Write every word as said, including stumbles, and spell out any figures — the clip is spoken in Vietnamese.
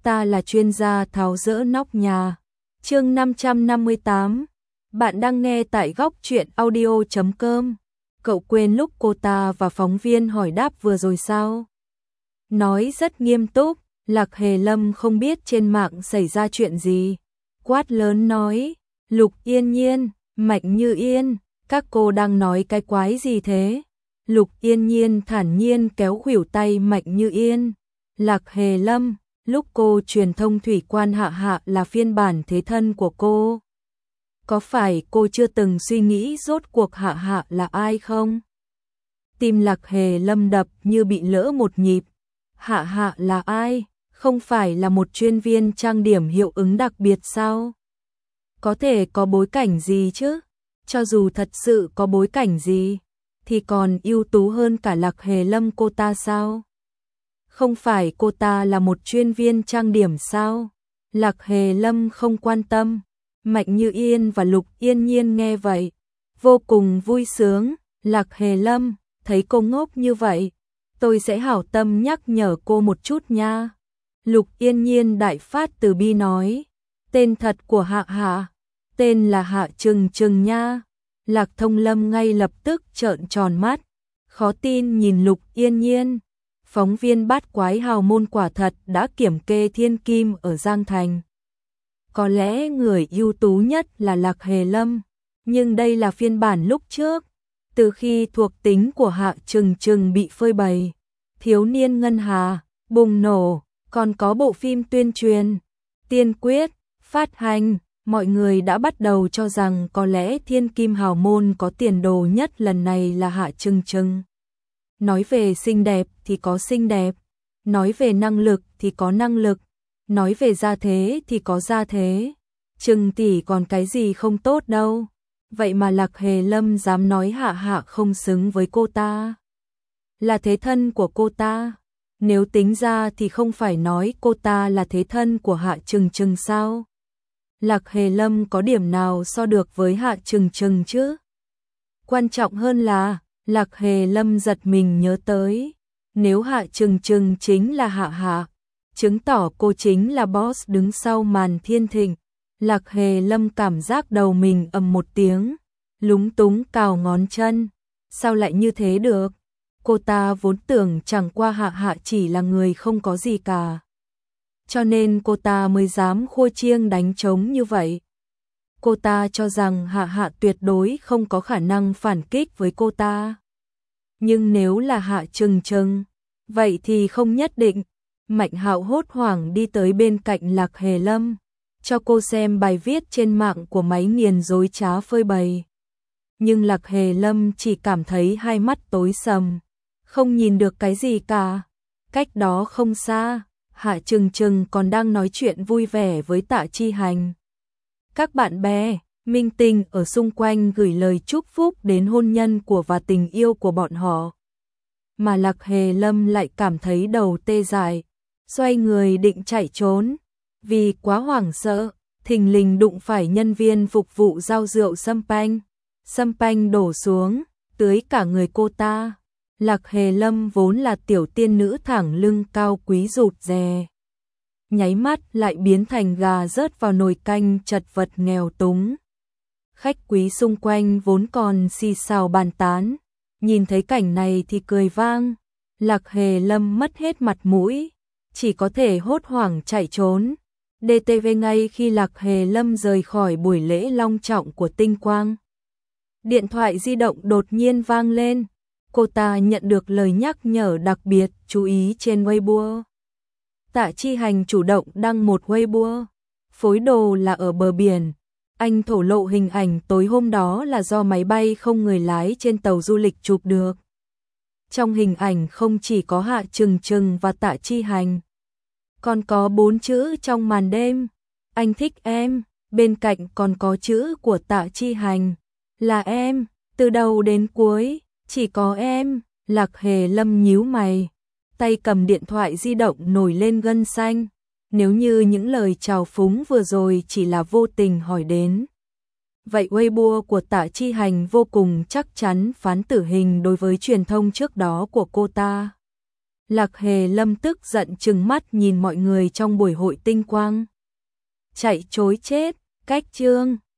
ta là chuyên gia tháo dỡ nóc nhà. Chương năm trăm năm mươi tám. Bạn đang nghe tại góc truyện audio chấm com. Cậu quên lúc cô ta và phóng viên hỏi đáp vừa rồi sao? Nói rất nghiêm túc, Lạc Hề Lâm không biết trên mạng xảy ra chuyện gì. Quát lớn nói, Lục Yên Nhiên, Mạnh Như Yên, các cô đang nói cái quái gì thế? Lục Yên Nhiên thản nhiên kéo khuỷu tay Mạnh Như Yên. Lạc Hề Lâm, lúc cô truyền thông thủy quan Hạ Hạ là phiên bản thế thân của cô. Có phải cô chưa từng suy nghĩ rốt cuộc Hạ Hạ là ai không? Tim Lạc Hề Lâm đập như bị lỡ một nhịp. Hạ Hạ là ai? Không phải là một chuyên viên trang điểm hiệu ứng đặc biệt sao? Có thể có bối cảnh gì chứ? Cho dù thật sự có bối cảnh gì, thì còn ưu tú hơn cả Lạc Hề Lâm cô ta sao? Không phải cô ta là một chuyên viên trang điểm sao? Lạc Hề Lâm không quan tâm. Mạnh Như Yên và Lục Yên Nhiên nghe vậy, vô cùng vui sướng. Lạc Hề Lâm, thấy cô ngốc như vậy, tôi sẽ hảo tâm nhắc nhở cô một chút nha. Lục Yên Nhiên đại phát từ bi nói, tên thật của Hạ Hạ, tên là Hạ Trừng Trừng nha. Lạc Thông Lâm ngay lập tức trợn tròn mắt, khó tin nhìn Lục Yên Nhiên. Phóng viên Bát Quái hào môn quả thật đã kiểm kê thiên kim ở Giang Thành. Có lẽ người ưu tú nhất là Lạc Hề Lâm, nhưng đây là phiên bản lúc trước. Từ khi thuộc tính của Hạ Trừng Trừng bị phơi bày, Thiếu niên Ngân Hà, bùng nổ, còn có bộ phim tuyên truyền, tiên quyết, phát hành, mọi người đã bắt đầu cho rằng có lẽ thiên kim hào môn có tiền đồ nhất lần này là Hạ Trừng Trừng. Nói về xinh đẹp thì có xinh đẹp, nói về năng lực thì có năng lực, nói về gia thế thì có gia thế. Trừng tỷ còn cái gì không tốt đâu. Vậy mà Lạc Hề Lâm dám nói Hạ Hạ không xứng với cô ta, là thế thân của cô ta. Nếu tính ra thì không phải nói cô ta là thế thân của Hạ Trừng Trừng sao? Lạc Hề Lâm có điểm nào so được với Hạ Trừng Trừng chứ? Quan trọng hơn là, Lạc Hề Lâm giật mình nhớ tới, nếu Hạ Trừng Trừng chính là Hạ Hạ, chứng tỏ cô chính là boss đứng sau màn thiên thịnh. Lạc Hề Lâm cảm giác đầu mình ầm một tiếng, lúng túng cào ngón chân. Sao lại như thế được? Cô ta vốn tưởng chẳng qua Hạ Hạ chỉ là người không có gì cả, cho nên cô ta mới dám khua chiêng đánh trống như vậy. Cô ta cho rằng Hạ Hạ tuyệt đối không có khả năng phản kích với cô ta. Nhưng nếu là Hạ Trừng Trừng, vậy thì không nhất định. Mạnh Hạo hốt hoảng đi tới bên cạnh Lạc Hề Lâm, cho cô xem bài viết trên mạng của máy nghiền dối trá phơi bày. Nhưng Lạc Hề Lâm chỉ cảm thấy hai mắt tối sầm, không nhìn được cái gì cả. Cách đó không xa, Hạ Trừng Trừng còn đang nói chuyện vui vẻ với Tạ Chi Hành. Các bạn bè, minh tinh ở xung quanh gửi lời chúc phúc đến hôn nhân của và tình yêu của bọn họ. Mà Lạc Hề Lâm lại cảm thấy đầu tê dại, xoay người định chạy trốn. Vì quá hoảng sợ, thình lình đụng phải nhân viên phục vụ giao rượu sâm panh. Sâm panh đổ xuống, tưới cả người cô ta. Lạc Hề Lâm vốn là tiểu tiên nữ thẳng lưng cao quý rụt rè, nháy mắt lại biến thành gà rớt vào nồi canh chật vật nghèo túng. Khách quý xung quanh vốn còn xì xào bàn tán, nhìn thấy cảnh này thì cười vang. Lạc Hề Lâm mất hết mặt mũi, chỉ có thể hốt hoảng chạy trốn. đê tê vê ngay khi Lạc Hề Lâm rời khỏi buổi lễ long trọng của Tinh Quang, điện thoại di động đột nhiên vang lên. Cô ta nhận được lời nhắc nhở đặc biệt chú ý trên Weibo. Tạ Chi Hành chủ động đăng một Weibo, phối đồ là ở bờ biển. Anh thổ lộ hình ảnh tối hôm đó là do máy bay không người lái trên tàu du lịch chụp được. Trong hình ảnh không chỉ có Hạ Trừng Trừng và Tạ Chi Hành, còn có bốn chữ trong màn đêm, anh thích em, bên cạnh còn có chữ của Tạ Chi Hành, là em, từ đầu đến cuối, chỉ có em. Lạc Hề Lâm nhíu mày, tay cầm điện thoại di động nổi lên gân xanh. Nếu như những lời chào phúng vừa rồi chỉ là vô tình hỏi đến, vậy Weibo của Tạ Chi Hành vô cùng chắc chắn phán tử hình đối với truyền thông trước đó của cô ta. Lạc Hề Lâm tức giận trừng mắt nhìn mọi người trong buổi hội tinh quang. Chạy chối chết, cách chương.